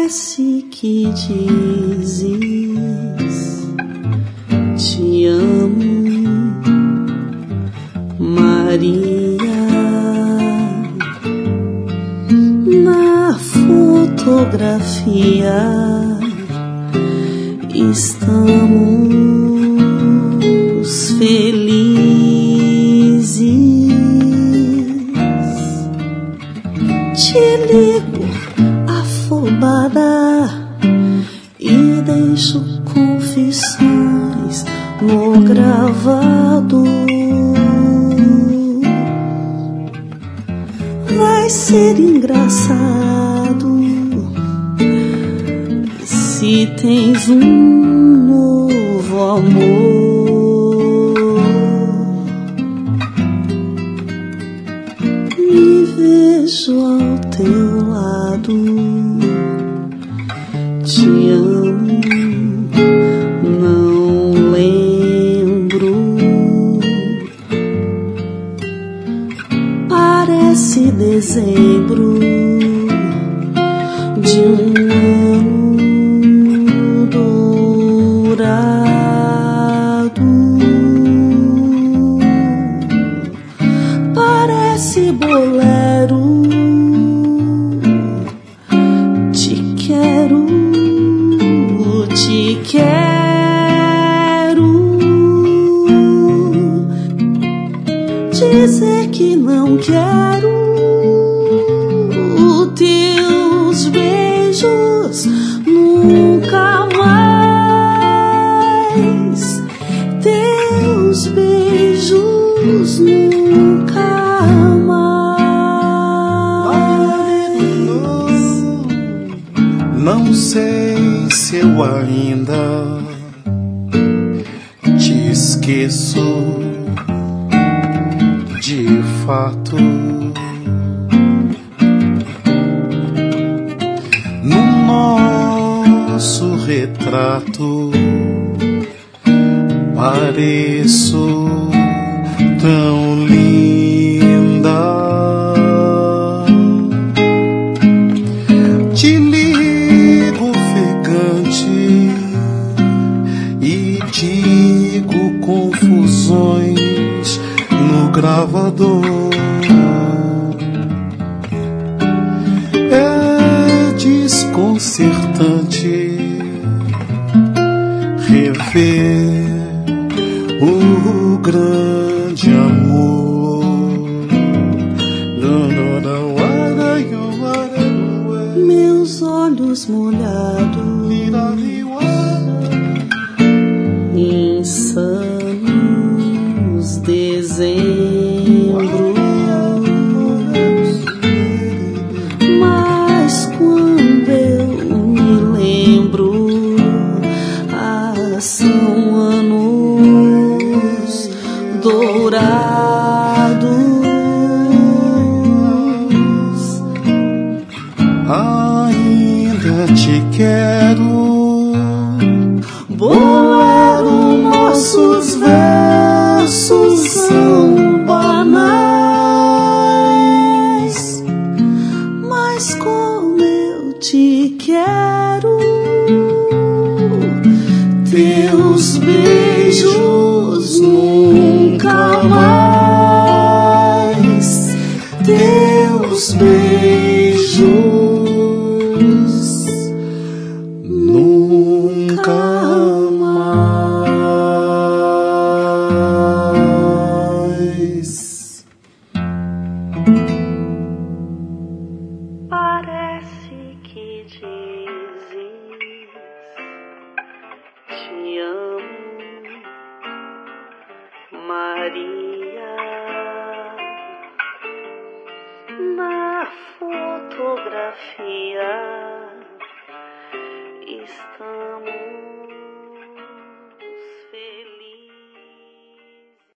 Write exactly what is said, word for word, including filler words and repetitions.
Parece que dizes te amo, Maria. Na fotografia estamos felizes. Te ligo afobada e deixo confissões no gravado. Vai ser engraçado se tens um novo amor. Me vejo ao teu lado, te amo, não lembro. Parece dezembro de um ano dourado. Parece bolero. Te quero, te quero. Dizer que não quero teus beijos nunca mais. Teus beijos nunca mais. Não sei se eu ainda te esqueço de fato. No nosso retrato pareço tão linda. Te ligo ofegante e digo confusões no gravador. É desconcertante rever o grande amor. Meus olhos molhados, insanos, dezembro. Mas quando eu me lembro, ah, são anos dourados. Ainda te quero. Bolero, nossos versos são banais, mas como eu te quero, teus beijos nunca mais. Teus beijos nunca mais. Parece que dizes te amo, Maria. Na fotografia